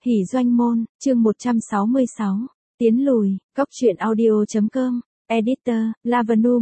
Hỉ doanh môn, chương 166. Tiến lùi, Cóc truyện audio.com, Editor, Lavanu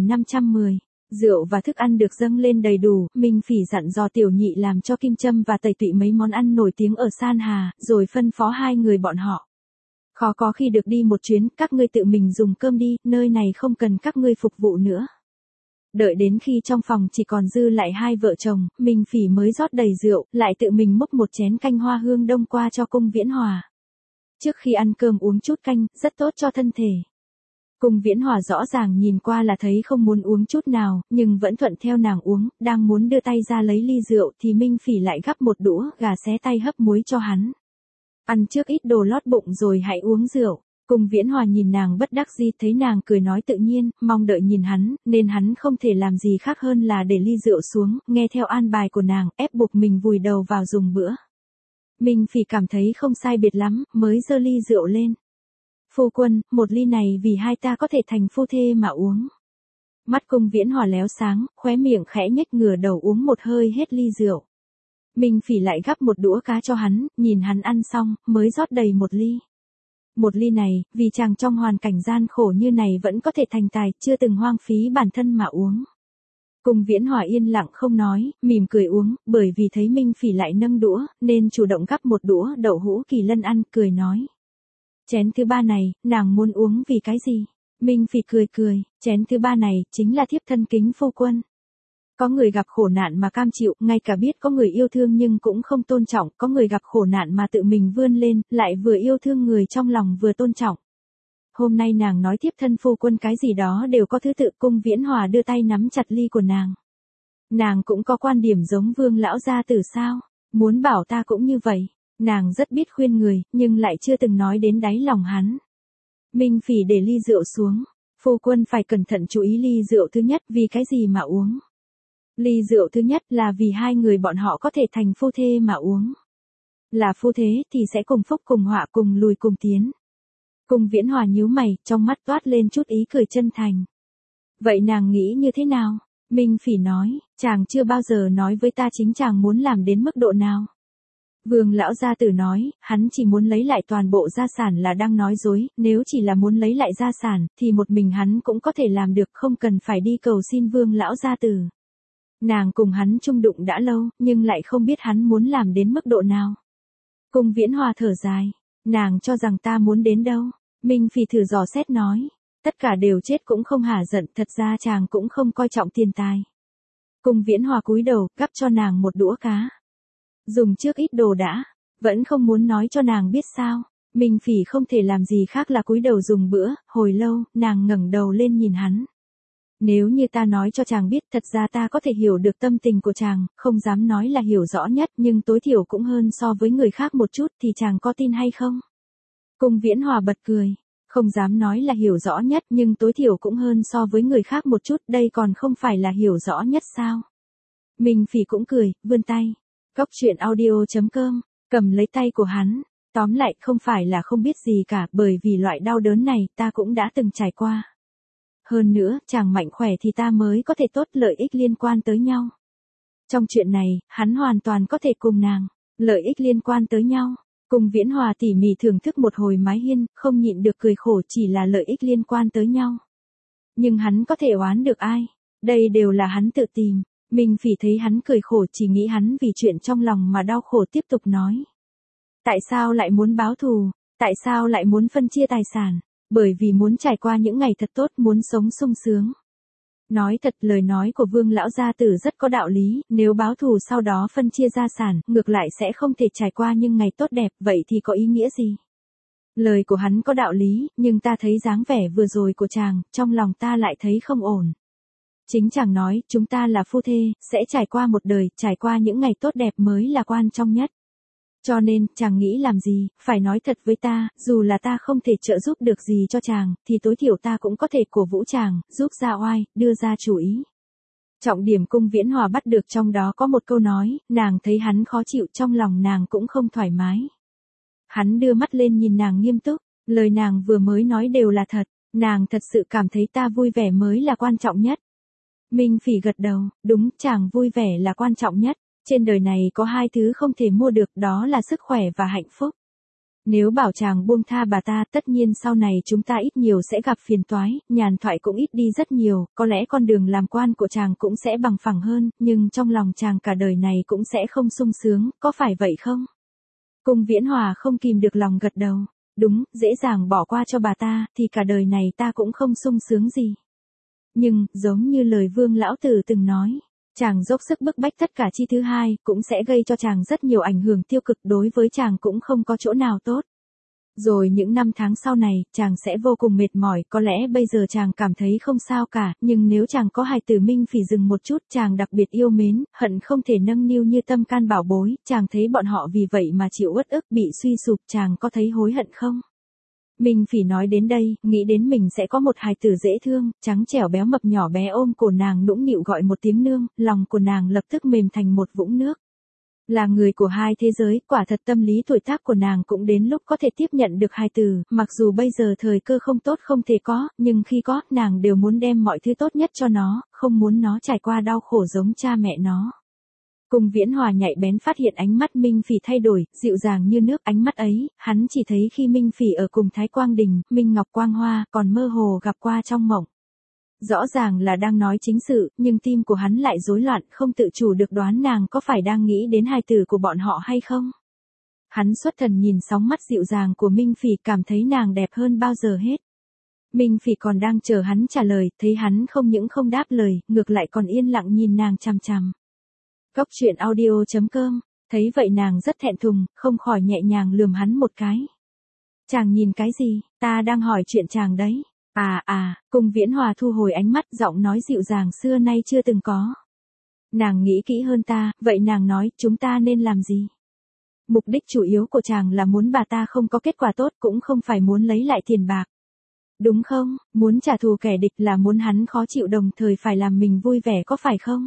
1510. Rượu và thức ăn được dâng lên đầy đủ, Minh Phỉ dặn dò Tiểu Nhị làm cho kim châm và tẩy tụy mấy món ăn nổi tiếng ở San Hà, rồi phân phó hai người bọn họ. Khó có khi được đi một chuyến, các ngươi tự mình dùng cơm đi, nơi này không cần các ngươi phục vụ nữa. Đợi đến khi trong phòng chỉ còn dư lại hai vợ chồng, Minh Phỉ mới rót đầy rượu, lại tự mình múc một chén canh hoa hương đông qua cho Cung Viễn Hòa. Trước khi ăn cơm uống chút canh, rất tốt cho thân thể. Cung Viễn Hòa rõ ràng nhìn qua là thấy không muốn uống chút nào, nhưng vẫn thuận theo nàng uống, đang muốn đưa tay ra lấy ly rượu thì Minh Phỉ lại gắp một đũa gà xé tay hấp muối cho hắn. Ăn trước ít đồ lót bụng rồi hãy uống rượu. Cung Viễn Hòa nhìn nàng bất đắc dĩ, thấy nàng cười nói tự nhiên, mong đợi nhìn hắn, nên hắn không thể làm gì khác hơn là để ly rượu xuống, nghe theo an bài của nàng, ép buộc mình vùi đầu vào dùng bữa. Minh Phỉ cảm thấy không sai biệt lắm, mới giơ ly rượu lên. Phu quân, một ly này vì hai ta có thể thành phu thê mà uống. Mắt Cung Viễn Hòa léo sáng, khóe miệng khẽ nhếch, ngửa đầu uống một hơi hết ly rượu. Minh Phỉ lại gắp một đũa cá cho hắn, nhìn hắn ăn xong, mới rót đầy một ly. Một ly này, vì chàng trong hoàn cảnh gian khổ như này vẫn có thể thành tài, chưa từng hoang phí bản thân mà uống. Cung Viễn Hòa yên lặng không nói, mỉm cười uống, bởi vì thấy Minh Phỉ lại nâng đũa, nên chủ động gắp một đũa đậu hũ kỳ lân ăn, cười nói. Chén thứ ba này, nàng muốn uống vì cái gì? Minh Phỉ cười, chén thứ ba này, chính là thiếp thân kính phu quân. Có người gặp khổ nạn mà cam chịu, ngay cả biết có người yêu thương nhưng cũng không tôn trọng, có người gặp khổ nạn mà tự mình vươn lên, lại vừa yêu thương người trong lòng vừa tôn trọng. Hôm nay nàng nói thiếp thân phu quân cái gì đó đều có thứ tự. Cung Viễn Hòa đưa tay nắm chặt ly của nàng. Nàng cũng có quan điểm giống Vương lão gia tử sao? Muốn bảo ta cũng như vậy. Nàng rất biết khuyên người, nhưng lại chưa từng nói đến đáy lòng hắn. Minh Phỉ để ly rượu xuống. Phu quân phải cẩn thận chú ý ly rượu thứ nhất, vì cái gì mà uống? Ly rượu thứ nhất là vì hai người bọn họ có thể thành phu thê mà uống. Là phu thế thì sẽ cùng phúc cùng họa, cùng lùi cùng tiến. Cung Viễn Hòa nhíu mày, trong mắt toát lên chút ý cười chân thành. Vậy nàng nghĩ như thế nào? Minh Phỉ nói, chàng chưa bao giờ nói với ta chính chàng muốn làm đến mức độ nào. Vương lão gia tử nói, hắn chỉ muốn lấy lại toàn bộ gia sản là đang nói dối, nếu chỉ là muốn lấy lại gia sản, thì một mình hắn cũng có thể làm được, không cần phải đi cầu xin Vương lão gia tử. Nàng cùng hắn chung đụng đã lâu, nhưng lại không biết hắn muốn làm đến mức độ nào. Cung Viễn Hòa thở dài, nàng cho rằng ta muốn đến đâu? Minh Phỉ thử dò xét nói, tất cả đều chết cũng không hả giận, thật ra chàng cũng không coi trọng tiền tài. Cung Viễn Hòa cúi đầu, gắp cho nàng một đũa cá. Dùng trước ít đồ đã, vẫn không muốn nói cho nàng biết sao? Minh Phỉ không thể làm gì khác là cúi đầu dùng bữa, hồi lâu, nàng ngẩng đầu lên nhìn hắn. Nếu như ta nói cho chàng biết, thật ra ta có thể hiểu được tâm tình của chàng, không dám nói là hiểu rõ nhất, nhưng tối thiểu cũng hơn so với người khác một chút, thì chàng có tin hay không? Cung Viễn Hòa bật cười, không dám nói là hiểu rõ nhất, nhưng tối thiểu cũng hơn so với người khác một chút, đây còn không phải là hiểu rõ nhất sao? Minh Phỉ cũng cười, vươn tay. Cóc truyện audio.com, cầm lấy tay của hắn. Tóm lại, không phải là không biết gì cả, bởi vì loại đau đớn này ta cũng đã từng trải qua. Hơn nữa, chàng mạnh khỏe thì ta mới có thể tốt, lợi ích liên quan tới nhau. Trong chuyện này, hắn hoàn toàn có thể cùng nàng. Lợi ích liên quan tới nhau. Cung Viễn Hòa tỉ mỉ thưởng thức một hồi mái hiên, không nhịn được cười khổ, chỉ là lợi ích liên quan tới nhau. Nhưng hắn có thể oán được ai? Đây đều là hắn tự tìm. Minh Phỉ thấy hắn cười khổ, chỉ nghĩ hắn vì chuyện trong lòng mà đau khổ, tiếp tục nói. Tại sao lại muốn báo thù? Tại sao lại muốn phân chia tài sản? Bởi vì muốn trải qua những ngày thật tốt, muốn sống sung sướng. Nói thật, lời nói của Vương lão gia tử rất có đạo lý, nếu báo thù sau đó phân chia gia sản, ngược lại sẽ không thể trải qua những ngày tốt đẹp, vậy thì có ý nghĩa gì? Lời của hắn có đạo lý, nhưng ta thấy dáng vẻ vừa rồi của chàng, trong lòng ta lại thấy không ổn. Chính chàng nói, chúng ta là phu thê, sẽ trải qua một đời, trải qua những ngày tốt đẹp mới là quan trọng nhất. Cho nên, chàng nghĩ làm gì, phải nói thật với ta, dù là ta không thể trợ giúp được gì cho chàng, thì tối thiểu ta cũng có thể cổ vũ chàng, giúp ra oai, đưa ra chủ ý. Trọng điểm Cung Viễn Hòa bắt được trong đó có một câu nói, nàng thấy hắn khó chịu, trong lòng nàng cũng không thoải mái. Hắn đưa mắt lên nhìn nàng nghiêm túc, lời nàng vừa mới nói đều là thật, nàng thật sự cảm thấy ta vui vẻ mới là quan trọng nhất. Minh Phỉ gật đầu, đúng, chàng vui vẻ là quan trọng nhất. Trên đời này có hai thứ không thể mua được, đó là sức khỏe và hạnh phúc. Nếu bảo chàng buông tha bà ta, tất nhiên sau này chúng ta ít nhiều sẽ gặp phiền toái, nhàn thoại cũng ít đi rất nhiều, có lẽ con đường làm quan của chàng cũng sẽ bằng phẳng hơn, nhưng trong lòng chàng cả đời này cũng sẽ không sung sướng, có phải vậy không? Cung Viễn Hòa không kìm được lòng gật đầu. Đúng, dễ dàng bỏ qua cho bà ta, thì cả đời này ta cũng không sung sướng gì. Nhưng, giống như lời Vương Lão Tử từng nói, chàng dốc sức bức bách tất cả chi thứ hai, cũng sẽ gây cho chàng rất nhiều ảnh hưởng tiêu cực, đối với chàng cũng không có chỗ nào tốt. Rồi những năm tháng sau này, chàng sẽ vô cùng mệt mỏi, có lẽ bây giờ chàng cảm thấy không sao cả, nhưng nếu chàng có hài tử Minh Phỉ dừng một chút, chàng đặc biệt yêu mến, hận không thể nâng niu như tâm can bảo bối, chàng thấy bọn họ vì vậy mà chịu uất ức, bị suy sụp, chàng có thấy hối hận không? Minh Phỉ nói đến đây, nghĩ đến mình sẽ có một hài tử dễ thương, trắng trẻo béo mập nhỏ bé ôm cổ nàng nũng nịu gọi một tiếng nương, lòng của nàng lập tức mềm thành một vũng nước. Là người của hai thế giới, quả thật tâm lý tuổi tác của nàng cũng đến lúc có thể tiếp nhận được hài tử, mặc dù bây giờ thời cơ không tốt không thể có, nhưng khi có, nàng đều muốn đem mọi thứ tốt nhất cho nó, không muốn nó trải qua đau khổ giống cha mẹ nó. Cung Viễn Hòa nhạy bén phát hiện ánh mắt Minh Phỉ thay đổi, dịu dàng như nước, ánh mắt ấy, hắn chỉ thấy khi Minh Phỉ ở cùng Thái Quang Đình, Minh Ngọc Quang Hoa, còn mơ hồ gặp qua trong mộng. Rõ ràng là đang nói chính sự, nhưng tim của hắn lại rối loạn, không tự chủ được đoán nàng có phải đang nghĩ đến hài tử của bọn họ hay không. Hắn xuất thần nhìn sóng mắt dịu dàng của Minh Phỉ, cảm thấy nàng đẹp hơn bao giờ hết. Minh Phỉ còn đang chờ hắn trả lời, thấy hắn không những không đáp lời, ngược lại còn yên lặng nhìn nàng chằm chằm. Cốc truyện audio.com, thấy vậy nàng rất thẹn thùng, không khỏi nhẹ nhàng lườm hắn một cái. Chàng nhìn cái gì, ta đang hỏi chuyện chàng đấy. Cung Viễn Hòa thu hồi ánh mắt, giọng nói dịu dàng xưa nay chưa từng có. Nàng nghĩ kỹ hơn ta, vậy nàng nói, chúng ta nên làm gì? Mục đích chủ yếu của chàng là muốn bà ta không có kết quả tốt, cũng không phải muốn lấy lại tiền bạc. Đúng không, muốn trả thù kẻ địch là muốn hắn khó chịu đồng thời phải làm mình vui vẻ có phải không?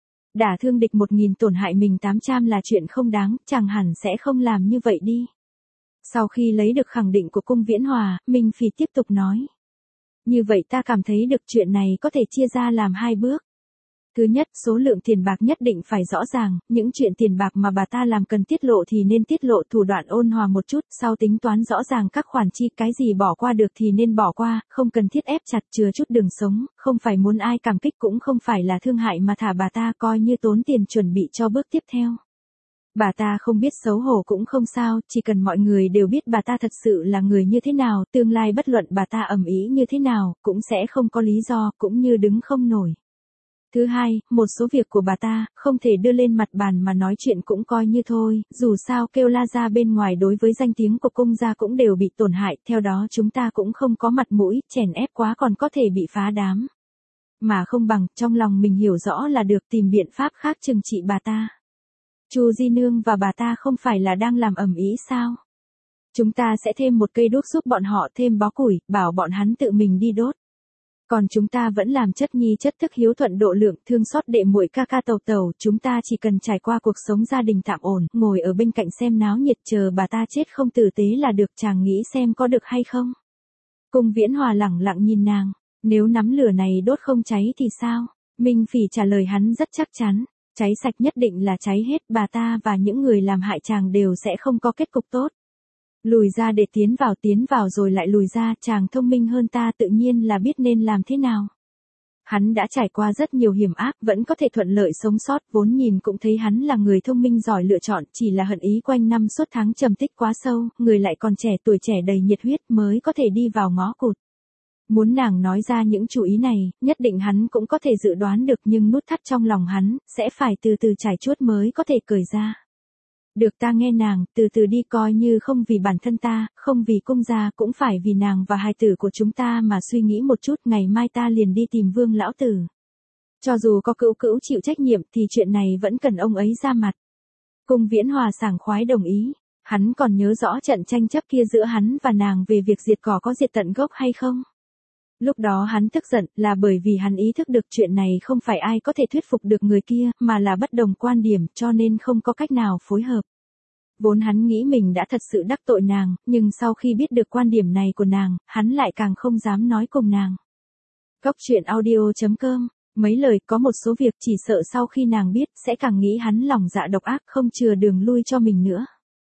Đả thương địch 1000 tổn hại mình 800 là chuyện không đáng, chàng hẳn sẽ không làm như vậy đi. Sau khi lấy được khẳng định của Cung Viễn Hòa, Minh Phỉ tiếp tục nói. Như vậy ta cảm thấy được chuyện này có thể chia ra làm hai bước. Thứ nhất, số lượng tiền bạc nhất định phải rõ ràng, những chuyện tiền bạc mà bà ta làm cần tiết lộ thì nên tiết lộ, thủ đoạn ôn hòa một chút, sau tính toán rõ ràng các khoản chi, cái gì bỏ qua được thì nên bỏ qua, không cần thiết ép chặt chừa chút đường sống, không phải muốn ai cảm kích cũng không phải là thương hại mà thả bà ta coi như tốn tiền chuẩn bị cho bước tiếp theo. Bà ta không biết xấu hổ cũng không sao, chỉ cần mọi người đều biết bà ta thật sự là người như thế nào, tương lai bất luận bà ta ầm ĩ như thế nào, cũng sẽ không có lý do, cũng như đứng không nổi. Thứ hai, một số việc của bà ta, không thể đưa lên mặt bàn mà nói chuyện cũng coi như thôi, dù sao kêu la ra bên ngoài đối với danh tiếng của cung gia cũng đều bị tổn hại, theo đó chúng ta cũng không có mặt mũi, chèn ép quá còn có thể bị phá đám. Mà không bằng, trong lòng mình hiểu rõ là được, tìm biện pháp khác trừng trị bà ta. Chu Di Nương và bà ta không phải là đang làm ầm ĩ sao? Chúng ta sẽ thêm một cây đuốc giúp bọn họ thêm bó củi, bảo bọn hắn tự mình đi đốt. Còn chúng ta vẫn làm chất nhi chất thức hiếu thuận độ lượng, thương xót đệ muội ca ca tàu tàu, chúng ta chỉ cần trải qua cuộc sống gia đình tạm ổn, ngồi ở bên cạnh xem náo nhiệt chờ bà ta chết không tử tế là được, chàng nghĩ xem có được hay không? Cung Viễn Hòa lẳng lặng nhìn nàng, nếu nắm lửa này đốt không cháy thì sao? Minh Phỉ trả lời hắn rất chắc chắn, cháy sạch nhất định là cháy hết, bà ta và những người làm hại chàng đều sẽ không có kết cục tốt. Lùi ra để tiến vào rồi lại lùi ra, chàng thông minh hơn ta tự nhiên là biết nên làm thế nào. Hắn đã trải qua rất nhiều hiểm ác, vẫn có thể thuận lợi sống sót, vốn nhìn cũng thấy hắn là người thông minh giỏi lựa chọn, chỉ là hận ý quanh năm suốt tháng trầm tích quá sâu, người lại còn trẻ, tuổi trẻ đầy nhiệt huyết mới có thể đi vào ngõ cụt. Muốn nàng nói ra những chủ ý này, nhất định hắn cũng có thể dự đoán được, nhưng nút thắt trong lòng hắn, sẽ phải từ từ trải chuốt mới có thể cởi ra. Được, ta nghe nàng, từ từ đi, coi như không vì bản thân ta, không vì cung gia, cũng phải vì nàng và hài tử của chúng ta mà suy nghĩ một chút, ngày mai ta liền đi tìm Vương lão tử. Cho dù có cữu cữu chịu trách nhiệm thì chuyện này vẫn cần ông ấy ra mặt. Cung Viễn Hòa sảng khoái đồng ý, hắn còn nhớ rõ trận tranh chấp kia giữa hắn và nàng về việc diệt cỏ có diệt tận gốc hay không? Lúc đó hắn tức giận là bởi vì hắn ý thức được chuyện này không phải ai có thể thuyết phục được người kia, mà là bất đồng quan điểm, cho nên không có cách nào phối hợp. Vốn hắn nghĩ mình đã thật sự đắc tội nàng, nhưng sau khi biết được quan điểm này của nàng, hắn lại càng không dám nói cùng nàng. Cốc truyện audio.com, mấy lời có một số việc chỉ sợ sau khi nàng biết sẽ càng nghĩ hắn lòng dạ độc ác, không chừa đường lui cho mình nữa.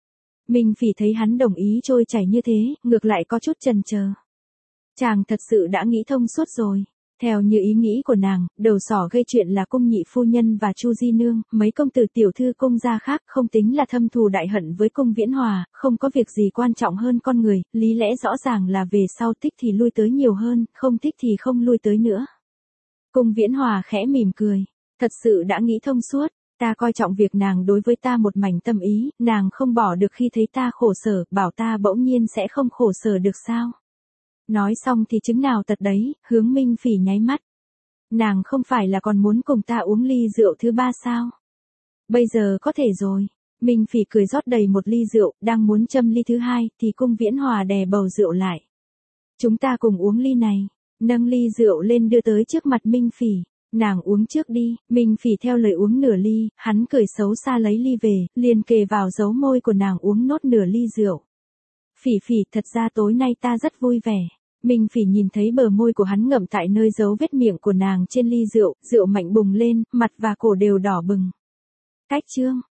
Minh Phỉ thấy hắn đồng ý trôi chảy như thế, ngược lại có chút chần chờ. Chàng thật sự đã nghĩ thông suốt rồi. Theo như ý nghĩ của nàng, đầu sỏ gây chuyện là cung nhị phu nhân và Chu Di Nương, mấy công tử tiểu thư cung gia khác không tính là thâm thù đại hận với cung Viễn Hòa, không có việc gì quan trọng hơn con người, lý lẽ rõ ràng là về sau thích thì lui tới nhiều hơn, không thích thì không lui tới nữa. Cung Viễn Hòa khẽ mỉm cười, thật sự đã nghĩ thông suốt, ta coi trọng việc nàng đối với ta một mảnh tâm ý, nàng không bỏ được khi thấy ta khổ sở, bảo ta bỗng nhiên sẽ không khổ sở được sao? Nói xong thì chứng nào tật đấy, hướng Minh Phỉ nháy mắt. Nàng không phải là còn muốn cùng ta uống ly rượu thứ ba sao? Bây giờ có thể rồi. Minh Phỉ cười rót đầy một ly rượu, đang muốn châm ly thứ hai, thì cung Viễn Hòa đè bầu rượu lại. Chúng ta cùng uống ly này. Nâng ly rượu lên đưa tới trước mặt Minh Phỉ. Nàng uống trước đi, Minh Phỉ theo lời uống nửa ly, hắn cười xấu xa lấy ly về, liền kề vào dấu môi của nàng uống nốt nửa ly rượu. Phỉ Phỉ, thật ra tối nay ta rất vui vẻ. Minh Phỉ nhìn thấy bờ môi của hắn ngậm tại nơi dấu vết miệng của nàng trên ly rượu, rượu mạnh bùng lên, mặt và cổ đều đỏ bừng. Cách chương